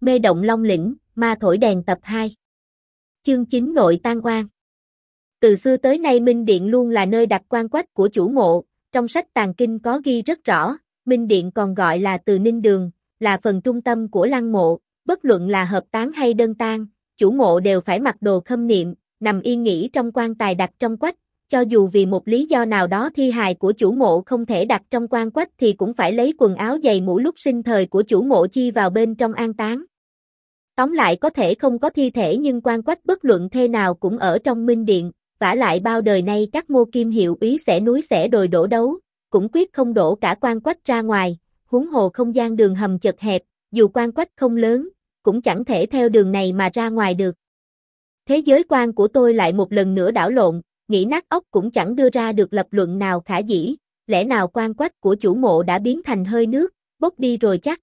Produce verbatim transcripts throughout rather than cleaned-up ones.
Mê động Long Lĩnh, ma thổi đèn tập hai. Chương chín Nội tang oan. Từ xưa tới nay Minh Điện luôn là nơi đặt quan quách của chủ mộ, trong sách Tàng Kinh có ghi rất rõ, Minh Điện còn gọi là Từ Ninh Đường, là phần trung tâm của lăng mộ, bất luận là hợp táng hay đơn tang, chủ mộ đều phải mặc đồ khâm niệm, nằm yên nghỉ trong quan tài đặt trong quách, cho dù vì một lý do nào đó thi hài của chủ mộ không thể đặt trong quan quách thì cũng phải lấy quần áo giày mũ lúc sinh thời của chủ mộ chi vào bên trong an táng. Tóm lại có thể không có thi thể nhưng quan quách bất luận thế nào cũng ở trong Minh Điện, vả lại bao đời nay các mô kim hiệu úy xẻ núi xẻ đồi đổ đấu, cũng quyết không đổ cả quan quách ra ngoài, huống hồ không gian đường hầm chật hẹp, dù quan quách không lớn, cũng chẳng thể theo đường này mà ra ngoài được. Thế giới quan của tôi lại một lần nữa đảo lộn, nghĩ nát óc cũng chẳng đưa ra được lập luận nào khả dĩ, lẽ nào quan quách của chủ mộ đã biến thành hơi nước, bốc đi rồi chắc.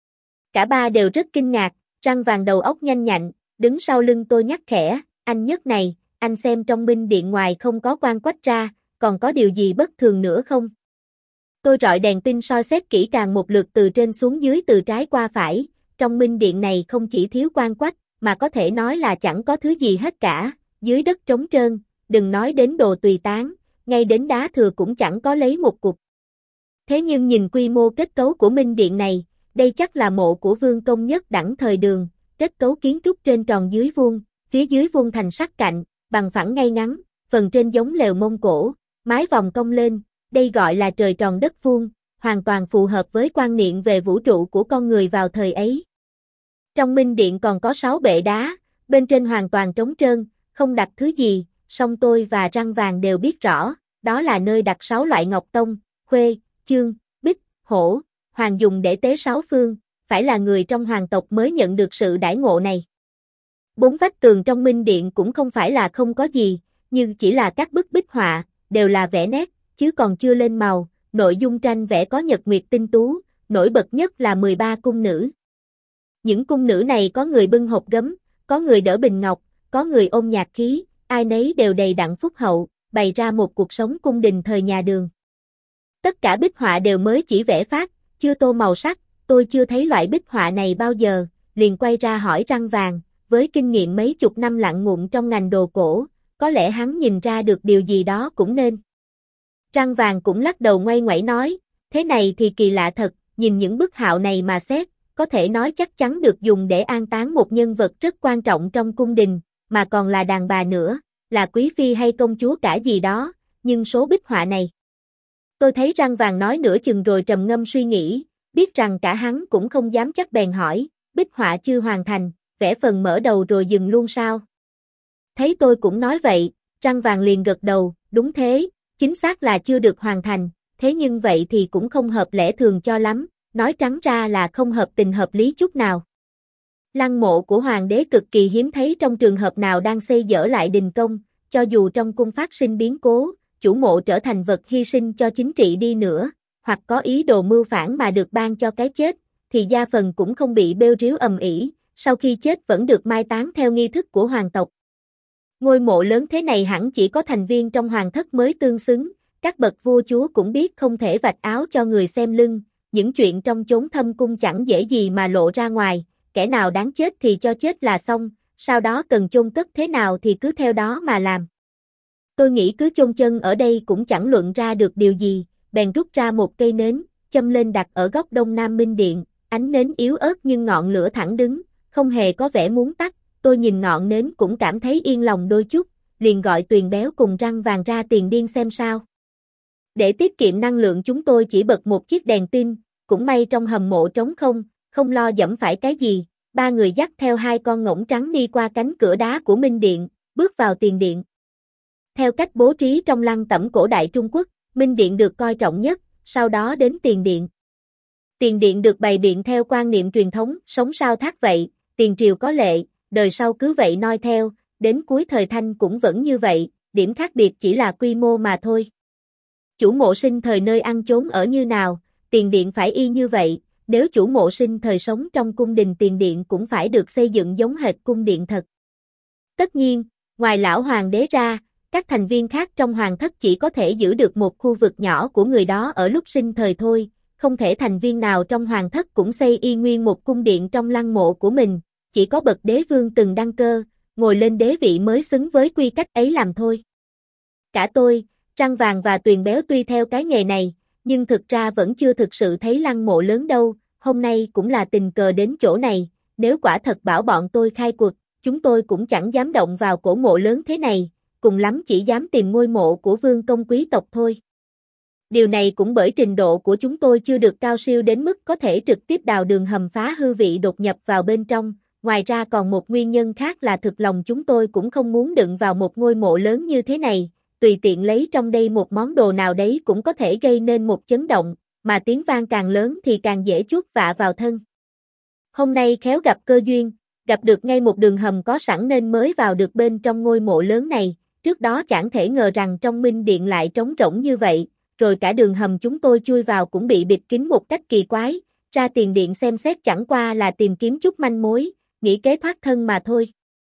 Cả ba đều rất kinh ngạc, răng vàng đầu óc nhanh nhạy, đứng sau lưng tôi nhắc khẽ, anh Nhất này, anh xem trong Minh Điện ngoài không có quan quách ra, còn có điều gì bất thường nữa không? Tôi rọi đèn pin soi xét kỹ càng một lượt từ trên xuống dưới từ trái qua phải, trong Minh Điện này không chỉ thiếu quan quách, mà có thể nói là chẳng có thứ gì hết cả, dưới đất trống trơn, đừng nói đến đồ tùy tán, ngay đến đá thừa cũng chẳng có lấy một cục. Thế nhưng nhìn quy mô kết cấu của Minh Điện này, đây chắc là mộ của vương công Nhất đẳng thời Đường, kết cấu kiến trúc trên tròn dưới vuông, phía dưới vuông thành sắc cạnh, bằng phẳng ngay ngắn, phần trên giống lều Mông Cổ, mái vòng cong lên, đây gọi là trời tròn đất vuông, hoàn toàn phù hợp với quan niệm về vũ trụ của con người vào thời ấy. Trong Minh Điện còn có sáu bệ đá, bên trên hoàn toàn trống trơn, không đặt thứ gì, song tôi và răng vàng đều biết rõ, đó là nơi đặt sáu loại ngọc tông, khuê, chương, bích, hổ, hoàng dùng để tế sáu phương, phải là người trong hoàng tộc mới nhận được sự đãi ngộ này. Bốn vách tường trong Minh Điện cũng không phải là không có gì, nhưng chỉ là các bức bích họa, đều là vẽ nét, chứ còn chưa lên màu, nội dung tranh vẽ có nhật nguyệt tinh tú, nổi bật nhất là mười ba cung nữ. Những cung nữ này có người bưng hộp gấm, có người đỡ bình ngọc, có người ôm nhạc khí, ai nấy đều đầy đặn phúc hậu, bày ra một cuộc sống cung đình thời nhà Đường. Tất cả bích họa đều mới chỉ vẽ phát, chưa tô màu sắc, tôi chưa thấy loại bích họa này bao giờ, liền quay ra hỏi răng vàng, với kinh nghiệm mấy chục năm lặn ngụm trong ngành đồ cổ, có lẽ hắn nhìn ra được điều gì đó cũng nên. Răng vàng cũng lắc đầu ngoay ngoẩy nói, thế này thì kỳ lạ thật, nhìn những bức họa này mà xét, có thể nói chắc chắn được dùng để an táng một nhân vật rất quan trọng trong cung đình, mà còn là đàn bà nữa, là quý phi hay công chúa cả gì đó, nhưng số bích họa này. Tôi thấy răng vàng nói nửa chừng rồi trầm ngâm suy nghĩ, biết rằng cả hắn cũng không dám chắc bèn hỏi, bích họa chưa hoàn thành, vẽ phần mở đầu rồi dừng luôn sao? Thấy tôi cũng nói vậy, răng vàng liền gật đầu, đúng thế, chính xác là chưa được hoàn thành, thế nhưng vậy thì cũng không hợp lẽ thường cho lắm, nói trắng ra là không hợp tình hợp lý chút nào. Lăng mộ của hoàng đế cực kỳ hiếm thấy trong trường hợp nào đang xây dỡ lại đình công, cho dù trong cung phát sinh biến cố, chủ mộ trở thành vật hy sinh cho chính trị đi nữa, hoặc có ý đồ mưu phản mà được ban cho cái chết, thì gia phần cũng không bị bêu ríu ầm ĩ, sau khi chết vẫn được mai táng theo nghi thức của hoàng tộc. Ngôi mộ lớn thế này hẳn chỉ có thành viên trong hoàng thất mới tương xứng, các bậc vua chúa cũng biết không thể vạch áo cho người xem lưng, những chuyện trong chốn thâm cung chẳng dễ gì mà lộ ra ngoài, kẻ nào đáng chết thì cho chết là xong, sau đó cần chôn cất thế nào thì cứ theo đó mà làm. Tôi nghĩ cứ chôn chân ở đây cũng chẳng luận ra được điều gì, bèn rút ra một cây nến, châm lên đặt ở góc đông nam Minh Điện, ánh nến yếu ớt nhưng ngọn lửa thẳng đứng, không hề có vẻ muốn tắt, tôi nhìn ngọn nến cũng cảm thấy yên lòng đôi chút, liền gọi Tuyền Béo cùng răng vàng ra tiền điên xem sao. Để tiết kiệm năng lượng chúng tôi chỉ bật một chiếc đèn pin, cũng may trong hầm mộ trống không, không lo dẫm phải cái gì, ba người dắt theo hai con ngỗng trắng đi qua cánh cửa đá của Minh Điện, bước vào tiền điện. Theo cách bố trí trong lăng tẩm cổ đại Trung Quốc, Minh Điện được coi trọng nhất, sau đó đến tiền điện. Tiền điện được bày biện theo quan niệm truyền thống, sống sao thác vậy, tiền triều có lệ, đời sau cứ vậy noi theo, đến cuối thời Thanh cũng vẫn như vậy, điểm khác biệt chỉ là quy mô mà thôi. Chủ mộ sinh thời nơi ăn chốn ở như nào, tiền điện phải y như vậy, nếu chủ mộ sinh thời sống trong cung đình tiền điện cũng phải được xây dựng giống hệt cung điện thật. Tất nhiên, ngoài lão hoàng đế ra, các thành viên khác trong hoàng thất chỉ có thể giữ được một khu vực nhỏ của người đó ở lúc sinh thời thôi, không thể thành viên nào trong hoàng thất cũng xây y nguyên một cung điện trong lăng mộ của mình, chỉ có bậc đế vương từng đăng cơ, ngồi lên đế vị mới xứng với quy cách ấy làm thôi. Cả tôi, Răng Vàng và Tuyền Béo tuy theo cái nghề này, nhưng thực ra vẫn chưa thực sự thấy lăng mộ lớn đâu, hôm nay cũng là tình cờ đến chỗ này, nếu quả thật bảo bọn tôi khai cuộc, chúng tôi cũng chẳng dám động vào cổ mộ lớn thế này, cùng lắm chỉ dám tìm ngôi mộ của vương công quý tộc thôi. Điều này cũng bởi trình độ của chúng tôi chưa được cao siêu đến mức có thể trực tiếp đào đường hầm phá hư vị đột nhập vào bên trong, ngoài ra còn một nguyên nhân khác là thực lòng chúng tôi cũng không muốn đựng vào một ngôi mộ lớn như thế này, tùy tiện lấy trong đây một món đồ nào đấy cũng có thể gây nên một chấn động, mà tiếng vang càng lớn thì càng dễ chuốc vạ vào thân. Hôm nay khéo gặp cơ duyên, gặp được ngay một đường hầm có sẵn nên mới vào được bên trong ngôi mộ lớn này, trước đó chẳng thể ngờ rằng trong Minh Điện lại trống rỗng như vậy, rồi cả đường hầm chúng tôi chui vào cũng bị bịt kín một cách kỳ quái, ra tiền điện xem xét chẳng qua là tìm kiếm chút manh mối, nghĩ kế thoát thân mà thôi.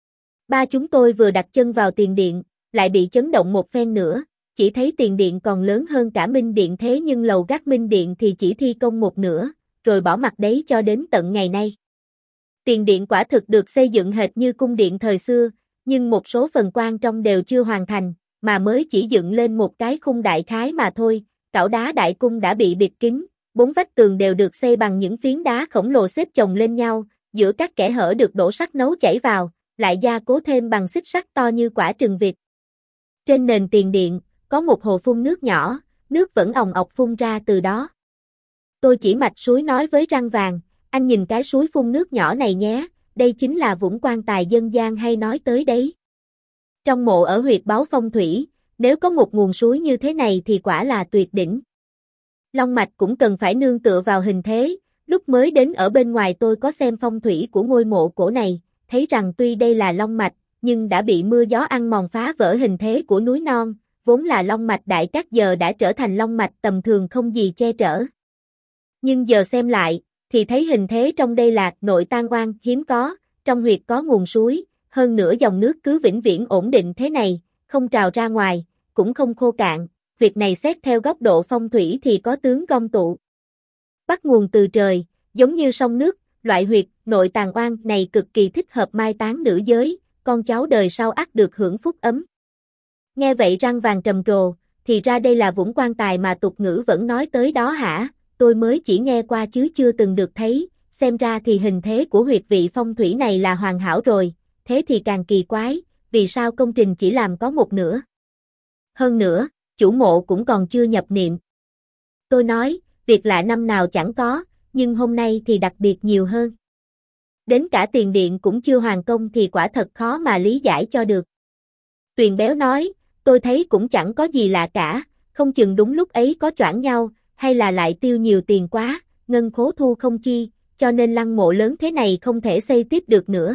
Ba chúng tôi vừa đặt chân vào tiền điện, lại bị chấn động một phen nữa, chỉ thấy tiền điện còn lớn hơn cả Minh Điện thế nhưng lầu gác Minh Điện thì chỉ thi công một nửa, rồi bỏ mặc đấy cho đến tận ngày nay. Tiền điện quả thực được xây dựng hệt như cung điện thời xưa, nhưng một số phần quan trong đều chưa hoàn thành, mà mới chỉ dựng lên một cái khung đại khái mà thôi, cảo đá đại cung đã bị bịt kín, bốn vách tường đều được xây bằng những phiến đá khổng lồ xếp chồng lên nhau, giữa các kẽ hở được đổ sắt nấu chảy vào, lại gia cố thêm bằng xích sắt to như quả trừng vịt. Trên nền tiền điện, có một hồ phun nước nhỏ, nước vẫn òng ọc phun ra từ đó. Tôi chỉ mạch suối nói với Răng Vàng, anh nhìn cái suối phun nước nhỏ này nhé, đây chính là vũng quan tài dân gian hay nói tới đấy. Trong mộ ở huyệt Báu Phong Thủy, nếu có một nguồn suối như thế này thì quả là tuyệt đỉnh. Long mạch cũng cần phải nương tựa vào hình thế, lúc mới đến ở bên ngoài tôi có xem phong thủy của ngôi mộ cổ này, thấy rằng tuy đây là long mạch, nhưng đã bị mưa gió ăn mòn phá vỡ hình thế của núi non, vốn là long mạch đại cát giờ đã trở thành long mạch tầm thường không gì che chở. Nhưng giờ xem lại, thì thấy hình thế trong đây là nội tan oan hiếm có, trong huyệt có nguồn suối, hơn nữa dòng nước cứ vĩnh viễn ổn định thế này, không trào ra ngoài, cũng không khô cạn, huyệt này xét theo góc độ phong thủy thì có tướng gom tụ. Bắt nguồn từ trời, giống như sông nước, loại huyệt nội tàn oan này cực kỳ thích hợp mai táng nữ giới, con cháu đời sau ắt được hưởng phúc ấm. Nghe vậy Răng Vàng trầm trồ, thì ra đây là vũng quan tài mà tục ngữ vẫn nói tới đó hả, tôi mới chỉ nghe qua chứ chưa từng được thấy, xem ra thì hình thế của huyệt vị phong thủy này là hoàn hảo rồi, thế thì càng kỳ quái, vì sao công trình chỉ làm có một nửa. Hơn nữa, chủ mộ cũng còn chưa nhập niệm. Tôi nói, việc lạ năm nào chẳng có, nhưng hôm nay thì đặc biệt nhiều hơn. Đến cả tiền điện cũng chưa hoàn công thì quả thật khó mà lý giải cho được. Tuyền Béo nói, tôi thấy cũng chẳng có gì lạ cả, không chừng đúng lúc ấy có choảng nhau, hay là lại tiêu nhiều tiền quá, ngân khố thu không chi, cho nên lăng mộ lớn thế này không thể xây tiếp được nữa.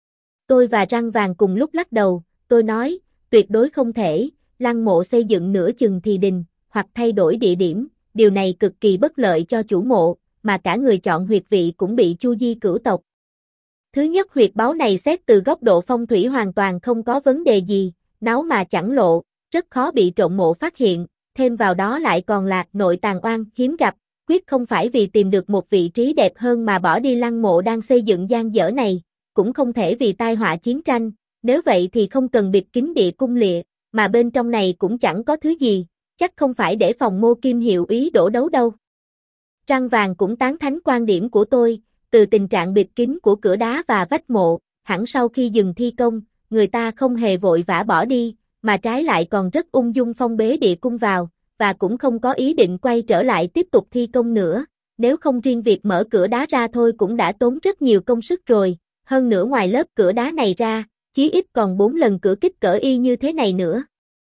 Tôi và Răng Vàng cùng lúc lắc đầu, tôi nói, tuyệt đối không thể, lăng mộ xây dựng nửa chừng thì đình, hoặc thay đổi địa điểm, điều này cực kỳ bất lợi cho chủ mộ, mà cả người chọn huyệt vị cũng bị chu di cửu tộc. Thứ nhất huyệt báu này xét từ góc độ phong thủy hoàn toàn không có vấn đề gì, náo mà chẳng lộ, rất khó bị trộm mộ phát hiện, thêm vào đó lại còn là nội tàn oan hiếm gặp, quyết không phải vì tìm được một vị trí đẹp hơn mà bỏ đi lăng mộ đang xây dựng dang dở này, cũng không thể vì tai họa chiến tranh, nếu vậy thì không cần bịt kín địa cung lịa, mà bên trong này cũng chẳng có thứ gì, chắc không phải để phòng Mô Kim Hiệu Úy đổ đấu đâu. Răng Vàng cũng tán thánh quan điểm của tôi, từ tình trạng bịt kín của cửa đá và vách mộ, hẳn sau khi dừng thi công, người ta không hề vội vã bỏ đi, mà trái lại còn rất ung dung phong bế địa cung vào, và cũng không có ý định quay trở lại tiếp tục thi công nữa, nếu không riêng việc mở cửa đá ra thôi cũng đã tốn rất nhiều công sức rồi, hơn nữa ngoài lớp cửa đá này ra, chí ít còn bốn lần cửa kích cỡ y như thế này nữa.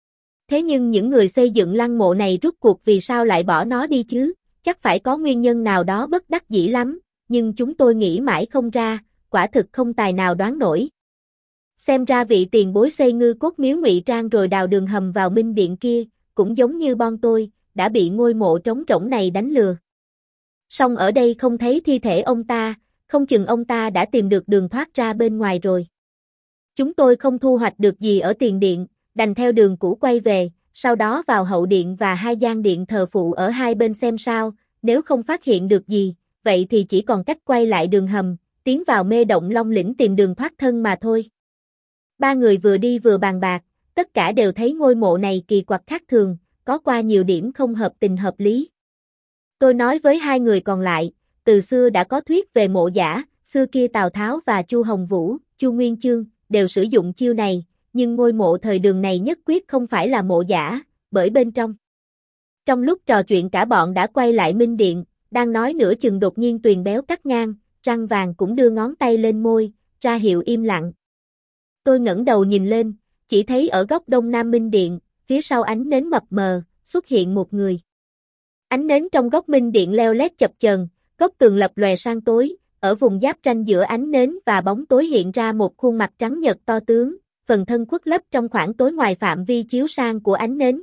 Thế nhưng những người xây dựng lăng mộ này rút cuộc vì sao lại bỏ nó đi chứ, chắc phải có nguyên nhân nào đó bất đắc dĩ lắm, nhưng chúng tôi nghĩ mãi không ra, quả thực không tài nào đoán nổi. Xem ra vị tiền bối xây ngư cốt miếu ngụy trang rồi đào đường hầm vào Minh Điện kia, cũng giống như bon tôi, đã bị ngôi mộ trống rỗng này đánh lừa. Song ở đây không thấy thi thể ông ta, không chừng ông ta đã tìm được đường thoát ra bên ngoài rồi. Chúng tôi không thu hoạch được gì ở tiền điện, đành theo đường cũ quay về, sau đó vào hậu điện và hai gian điện thờ phụ ở hai bên xem sao, nếu không phát hiện được gì, vậy thì chỉ còn cách quay lại đường hầm, tiến vào mê động Long Lĩnh tìm đường thoát thân mà thôi. Ba người vừa đi vừa bàn bạc, tất cả đều thấy ngôi mộ này kỳ quặc khác thường, có qua nhiều điểm không hợp tình hợp lý. Tôi nói với hai người còn lại, từ xưa đã có thuyết về mộ giả, xưa kia Tào Tháo và Chu Hồng Vũ, Chu Nguyên Chương đều sử dụng chiêu này, nhưng ngôi mộ thời Đường này nhất quyết không phải là mộ giả, bởi bên trong. Trong lúc trò chuyện cả bọn đã quay lại Minh Điện, đang nói nửa chừng đột nhiên Tuyền Béo cắt ngang, Răng Vàng cũng đưa ngón tay lên môi, ra hiệu im lặng. Tôi ngẩng đầu nhìn lên, chỉ thấy ở góc đông nam Minh Điện, phía sau ánh nến mập mờ, xuất hiện một người. Ánh nến trong góc Minh Điện leo lét chập chờn, góc tường lập lòe sang tối, ở vùng giáp ranh giữa ánh nến và bóng tối hiện ra một khuôn mặt trắng nhợt to tướng, phần thân khuất lấp trong khoảng tối ngoài phạm vi chiếu sang của ánh nến.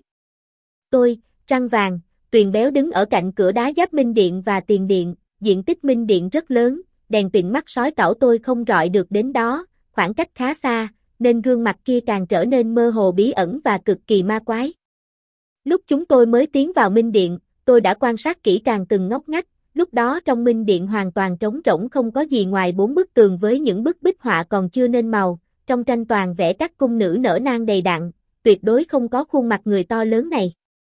Tôi, Răng Vàng, Tuyền Béo đứng ở cạnh cửa đá giáp Minh Điện và tiền điện, diện tích Minh Điện rất lớn, đèn pin mắt sói cẩu tôi không rọi được đến đó, khoảng cách khá xa, nên gương mặt kia càng trở nên mơ hồ bí ẩn và cực kỳ ma quái. Lúc chúng tôi mới tiến vào Minh Điện, tôi đã quan sát kỹ càng từng ngóc ngách, lúc đó trong Minh Điện hoàn toàn trống rỗng không có gì ngoài bốn bức tường với những bức bích họa còn chưa nên màu, trong tranh toàn vẽ các cung nữ nở nang đầy đặn, tuyệt đối không có khuôn mặt người to lớn này.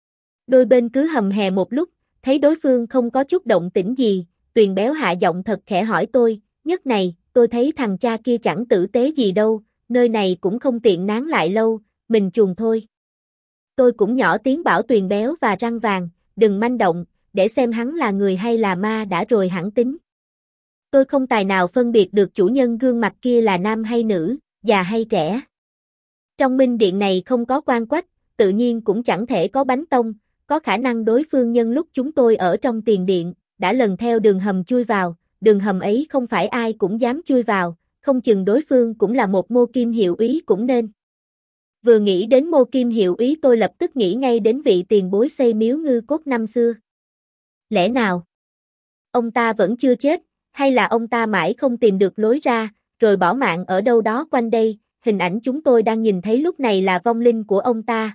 Đôi bên cứ hầm hè một lúc, thấy đối phương không có chút động tĩnh gì, Tuyền Béo hạ giọng thật khẽ hỏi tôi, nhất này, tôi thấy thằng cha kia chẳng tử tế gì đâu, nơi này cũng không tiện nán lại lâu, mình chuồn thôi. Tôi cũng nhỏ tiếng bảo Tuyền Béo và Răng Vàng, đừng manh động, để xem hắn là người hay là ma đã rồi hẳn tính. Tôi không tài nào phân biệt được chủ nhân gương mặt kia là nam hay nữ, già hay trẻ. Trong Minh Điện này không có quan quách, tự nhiên cũng chẳng thể có bánh tông, có khả năng đối phương nhân lúc chúng tôi ở trong tiền điện, đã lần theo đường hầm chui vào, đường hầm ấy không phải ai cũng dám chui vào, không chừng đối phương cũng là một Mô Kim hiệu úy cũng nên. Vừa nghĩ đến Mô Kim hiệu úy tôi lập tức nghĩ ngay đến vị tiền bối xây miếu ngư cốt năm xưa. Lẽ nào ông ta vẫn chưa chết, hay là ông ta mãi không tìm được lối ra, rồi bỏ mạng ở đâu đó quanh đây, hình ảnh chúng tôi đang nhìn thấy lúc này là vong linh của ông ta.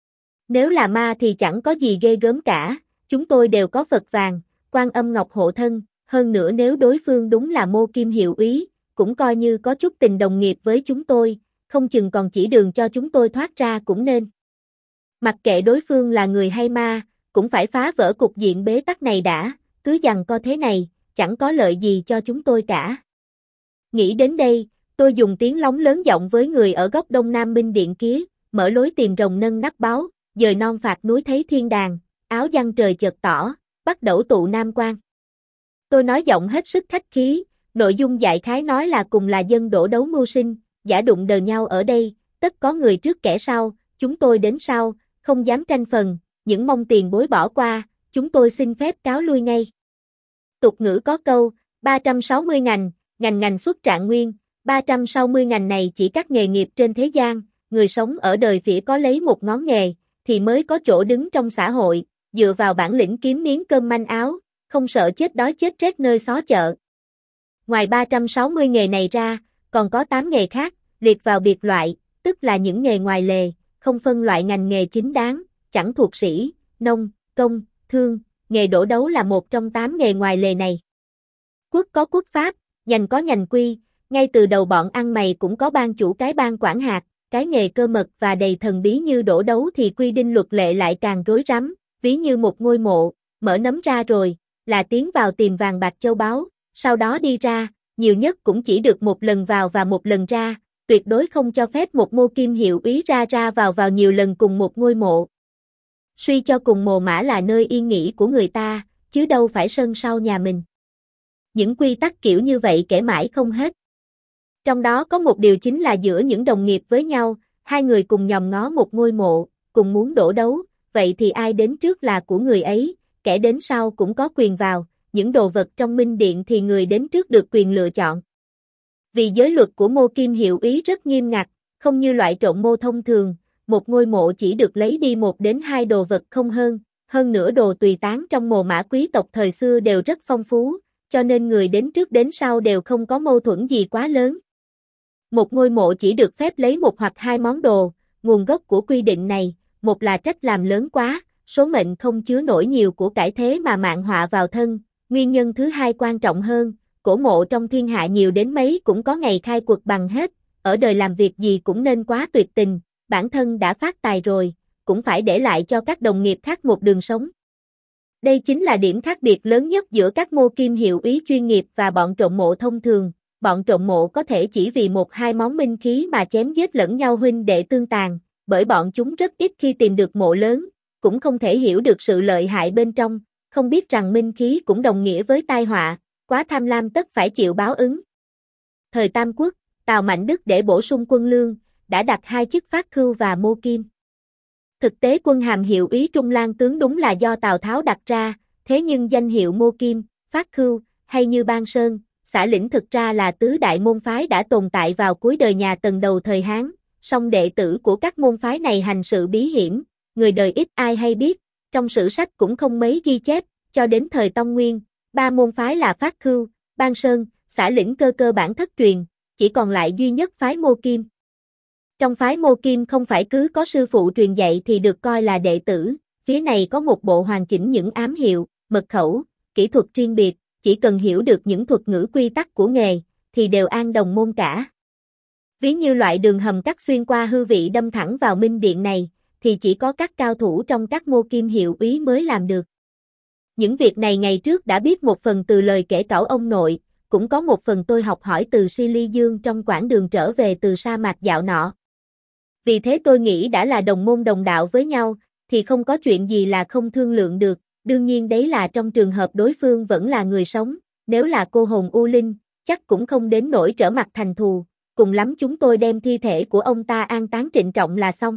Nếu là ma thì chẳng có gì ghê gớm cả, chúng tôi đều có Phật vàng, Quan Âm Ngọc hộ thân, hơn nữa nếu đối phương đúng là Mô Kim hiệu úy, cũng coi như có chút tình đồng nghiệp với chúng tôi, không chừng còn chỉ đường cho chúng tôi thoát ra cũng nên. Mặc kệ đối phương là người hay ma, cũng phải phá vỡ cục diện bế tắc này đã, cứ giằng co thế này, chẳng có lợi gì cho chúng tôi cả. Nghĩ đến đây, tôi dùng tiếng lóng lớn giọng với người ở góc đông nam Minh Điện kia, mở lối tìm rồng nâng nắp báo, dời non phạt núi thấy thiên đàng, áo giăng trời chợt tỏ, bắt đầu tụ nam quan. Tôi nói giọng hết sức khách khí, nội dung đại khái nói là cùng là dân đổ đấu mưu sinh, giả đụng đờ nhau ở đây, tất có người trước kẻ sau, chúng tôi đến sau, không dám tranh phần, những mong tiền bối bỏ qua, chúng tôi xin phép cáo lui ngay. Tục ngữ có câu, ba trăm sáu mươi ngành, ngành ngành xuất trạng nguyên, ba trăm sáu mươi ngành này chỉ các nghề nghiệp trên thế gian, người sống ở đời phỉa có lấy một ngón nghề, thì mới có chỗ đứng trong xã hội, dựa vào bản lĩnh kiếm miếng cơm manh áo, không sợ chết đói chết rét nơi xó chợ. Ngoài ba trăm sáu mươi nghề này ra, còn có tám nghề khác, liệt vào biệt loại, tức là những nghề ngoài lề, không phân loại ngành nghề chính đáng, chẳng thuộc sĩ, nông, công, thương, nghề đổ đấu là một trong tám nghề ngoài lề này. Quốc có quốc pháp, nhành có nhành quy, ngay từ đầu bọn ăn mày cũng có ban chủ cái ban quản hạt, cái nghề cơ mật và đầy thần bí như đổ đấu thì quy định luật lệ lại càng rối rắm, ví như một ngôi mộ, mở nấm ra rồi, là tiến vào tìm vàng bạc châu báu, sau đó đi ra, nhiều nhất cũng chỉ được một lần vào và một lần ra, tuyệt đối không cho phép một Mô Kim hiệu úy ra ra vào vào nhiều lần cùng một ngôi mộ. Suy cho cùng mồ mả là nơi yên nghỉ của người ta, chứ đâu phải sân sau nhà mình. Những quy tắc kiểu như vậy kể mãi không hết. Trong đó có một điều chính là giữa những đồng nghiệp với nhau, hai người cùng nhòm ngó một ngôi mộ, cùng muốn đổ đấu, vậy thì ai đến trước là của người ấy, kẻ đến sau cũng có quyền vào, những đồ vật trong Minh Điện thì người đến trước được quyền lựa chọn. Vì giới luật của Mô Kim hiệu úy rất nghiêm ngặt, không như loại trộm mô thông thường, một ngôi mộ chỉ được lấy đi một đến hai đồ vật không hơn, hơn nữa đồ tùy tán trong mồ mả quý tộc thời xưa đều rất phong phú, cho nên người đến trước đến sau đều không có mâu thuẫn gì quá lớn. Một ngôi mộ chỉ được phép lấy một hoặc hai món đồ, nguồn gốc của quy định này, một là trách làm lớn quá, số mệnh không chứa nổi nhiều của cải thế mà mạn họa vào thân. Nguyên nhân thứ hai quan trọng hơn, cổ mộ trong thiên hạ nhiều đến mấy cũng có ngày khai cuộc bằng hết, ở đời làm việc gì cũng nên quá tuyệt tình, bản thân đã phát tài rồi, cũng phải để lại cho các đồng nghiệp khác một đường sống. Đây chính là điểm khác biệt lớn nhất giữa các mô kim hiệu úy chuyên nghiệp và bọn trộm mộ thông thường. Bọn trộm mộ có thể chỉ vì một hai món minh khí mà chém giết lẫn nhau huynh đệ tương tàn, bởi bọn chúng rất ít khi tìm được mộ lớn, cũng không thể hiểu được sự lợi hại bên trong, không biết rằng minh khí cũng đồng nghĩa với tai họa, quá tham lam tất phải chịu báo ứng. Thời Tam Quốc, Tào Mạnh Đức để bổ sung quân lương, đã đặt hai chức phát khưu và mô kim. Thực tế quân hàm hiệu úy Trung Lang tướng đúng là do Tào Tháo đặt ra, thế nhưng danh hiệu mô kim, phát khưu, hay như Ban Sơn, Xã Lĩnh thực ra là tứ đại môn phái đã tồn tại vào cuối đời nhà Tần đầu thời Hán, song đệ tử của các môn phái này hành sự bí hiểm, người đời ít ai hay biết, trong sử sách cũng không mấy ghi chép, cho đến thời Tông Nguyên, ba môn phái là Phát Khưu, Ban Sơn, Xã Lĩnh cơ cơ bản thất truyền, chỉ còn lại duy nhất phái Mô Kim. Trong phái Mô Kim không phải cứ có sư phụ truyền dạy thì được coi là đệ tử, phía này có một bộ hoàn chỉnh những ám hiệu, mật khẩu, kỹ thuật riêng biệt, chỉ cần hiểu được những thuật ngữ quy tắc của nghề, thì đều an đồng môn cả. Ví như loại đường hầm cắt xuyên qua hư vị đâm thẳng vào minh điện này, thì chỉ có các cao thủ trong các mô kim hiệu úy mới làm được. Những việc này ngày trước đã biết một phần từ lời kể cẩu ông nội, cũng có một phần tôi học hỏi từ Si Ly Dương trong quãng đường trở về từ sa mạc dạo nọ. Vì thế tôi nghĩ đã là đồng môn đồng đạo với nhau, thì không có chuyện gì là không thương lượng được, đương nhiên đấy là trong trường hợp đối phương vẫn là người sống, nếu là cô hồn U Linh, chắc cũng không đến nỗi trở mặt thành thù, cùng lắm chúng tôi đem thi thể của ông ta an táng trịnh trọng là xong.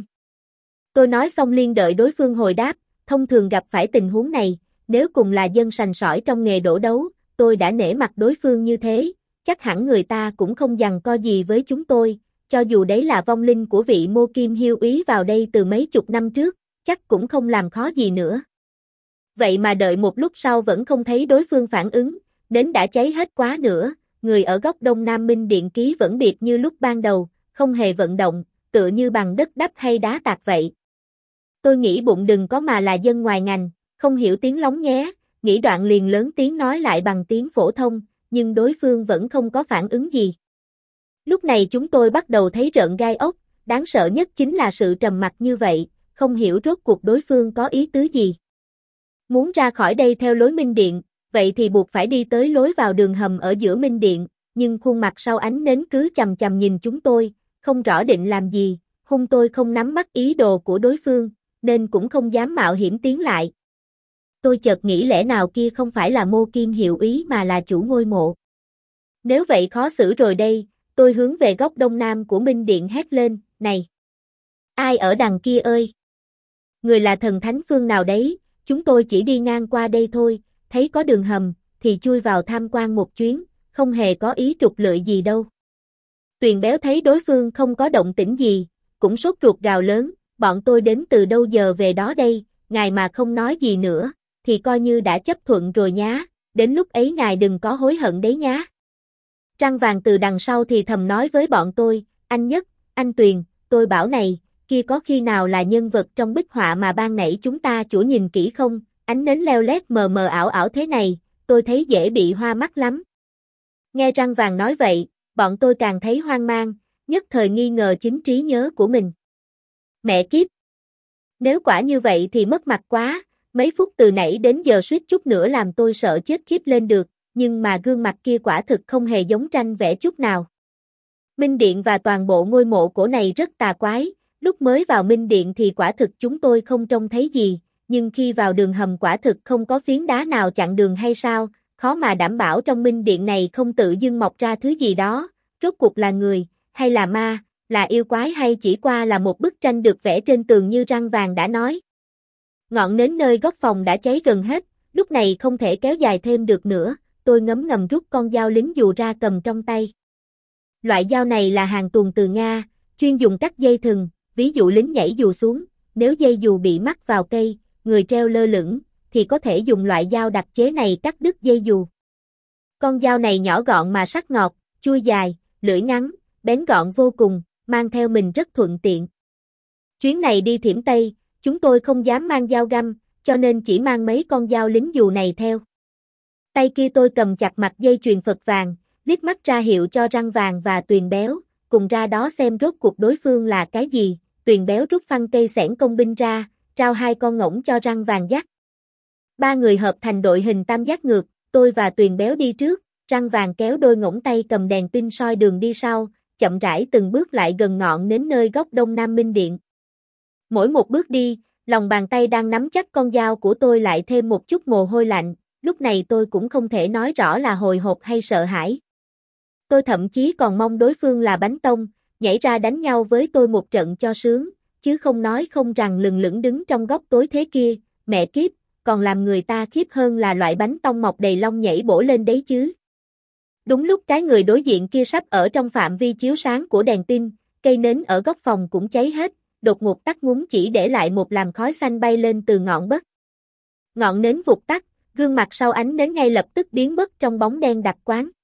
Tôi nói xong liên đợi đối phương hồi đáp, thông thường gặp phải tình huống này, nếu cùng là dân sành sỏi trong nghề đổ đấu, tôi đã nể mặt đối phương như thế, chắc hẳn người ta cũng không giằng co gì với chúng tôi, cho dù đấy là vong linh của vị Mô Kim hiêu úy vào đây từ mấy chục năm trước, chắc cũng không làm khó gì nữa. Vậy mà đợi một lúc sau vẫn không thấy đối phương phản ứng, nến đã cháy hết quá nữa, người ở góc đông nam minh điện ký vẫn biệt như lúc ban đầu, không hề vận động, tựa như bằng đất đắp hay đá tạc vậy. Tôi nghĩ bụng đừng có mà là dân ngoài ngành, không hiểu tiếng lóng nhé, nghĩ đoạn liền lớn tiếng nói lại bằng tiếng phổ thông, nhưng đối phương vẫn không có phản ứng gì. Lúc này chúng tôi bắt đầu thấy rợn gai ốc, đáng sợ nhất chính là sự trầm mặc như vậy, không hiểu rốt cuộc đối phương có ý tứ gì. Muốn ra khỏi đây theo lối minh điện, vậy thì buộc phải đi tới lối vào đường hầm ở giữa minh điện, nhưng khuôn mặt sau ánh nến cứ chằm chằm nhìn chúng tôi, không rõ định làm gì, hung tôi không nắm bắt ý đồ của đối phương, nên cũng không dám mạo hiểm tiến lại. Tôi chợt nghĩ lẽ nào kia không phải là Mô Kim hiệu úy mà là chủ ngôi mộ. Nếu vậy khó xử rồi đây, tôi hướng về góc đông nam của minh điện hét lên, này! Ai ở đằng kia ơi? Người là thần thánh phương nào đấy? Chúng tôi chỉ đi ngang qua đây thôi, thấy có đường hầm, thì chui vào tham quan một chuyến, không hề có ý trục lợi gì đâu. Tuyền Béo thấy đối phương không có động tĩnh gì, cũng sốt ruột gào lớn, bọn tôi đến từ đâu giờ về đó đây, ngài mà không nói gì nữa, thì coi như đã chấp thuận rồi nhá, đến lúc ấy ngài đừng có hối hận đấy nhá. Trăng vàng từ đằng sau thì thầm nói với bọn tôi, anh Nhất, anh Tuyền, tôi bảo này, kia có khi nào là nhân vật trong bích họa mà ban nãy chúng ta chủ nhìn kỹ không, ánh nến leo lét mờ mờ ảo ảo thế này, tôi thấy dễ bị hoa mắt lắm. Nghe Trăng vàng nói vậy, bọn tôi càng thấy hoang mang, nhất thời nghi ngờ chính trí nhớ của mình. Mẹ kiếp! Nếu quả như vậy thì mất mặt quá, mấy phút từ nãy đến giờ suýt chút nữa làm tôi sợ chết khiếp lên được, nhưng mà gương mặt kia quả thực không hề giống tranh vẽ chút nào. Minh Điện và toàn bộ ngôi mộ cổ này rất tà quái, lúc mới vào Minh Điện thì quả thực chúng tôi không trông thấy gì, nhưng khi vào đường hầm quả thực không có phiến đá nào chặn đường hay sao, khó mà đảm bảo trong Minh Điện này không tự dưng mọc ra thứ gì đó, rốt cuộc là người, hay là ma, là yêu quái hay chỉ qua là một bức tranh được vẽ trên tường như Răng Vàng đã nói. Ngọn nến nơi góc phòng đã cháy gần hết, lúc này không thể kéo dài thêm được nữa, tôi ngấm ngầm rút con dao lính dù ra cầm trong tay. Loại dao này là hàng tuồn từ Nga, chuyên dùng cắt dây thừng, ví dụ lính nhảy dù xuống, nếu dây dù bị mắc vào cây, người treo lơ lửng, thì có thể dùng loại dao đặc chế này cắt đứt dây dù. Con dao này nhỏ gọn mà sắc ngọt, chuôi dài, lưỡi ngắn, bén gọn vô cùng, mang theo mình rất thuận tiện. Chuyến này đi Thiểm Tây, chúng tôi không dám mang dao găm, cho nên chỉ mang mấy con dao lính dù này theo. Tay kia tôi cầm chặt mặt dây chuyền Phật vàng, liếc mắt ra hiệu cho Răng Vàng và Tuyền Béo, cùng ra đó xem rốt cuộc đối phương là cái gì. Tuyền Béo rút phăng cây xẻng công binh ra, trao hai con ngỗng cho Răng Vàng dắt. Ba người hợp thành đội hình tam giác ngược, tôi và Tuyền Béo đi trước, Răng Vàng kéo đôi ngỗng tay cầm đèn pin soi đường đi sau, chậm rãi từng bước lại gần ngọn nến nơi góc đông nam minh điện. Mỗi một bước đi, lòng bàn tay đang nắm chắc con dao của tôi lại thêm một chút mồ hôi lạnh, lúc này tôi cũng không thể nói rõ là hồi hộp hay sợ hãi. Tôi thậm chí còn mong đối phương là Bánh Tông, nhảy ra đánh nhau với tôi một trận cho sướng, chứ không nói không rằng lừng lững đứng trong góc tối thế kia, mẹ kiếp, còn làm người ta khiếp hơn là loại Bánh Tông mọc đầy lông nhảy bổ lên đấy chứ. Đúng lúc cái người đối diện kia sắp ở trong phạm vi chiếu sáng của đèn pin, cây nến ở góc phòng cũng cháy hết, đột ngột tắt ngúm chỉ để lại một làn khói xanh bay lên từ ngọn bất. Ngọn nến vụt tắt, gương mặt sau ánh nến ngay lập tức biến mất trong bóng đen đặc quáng.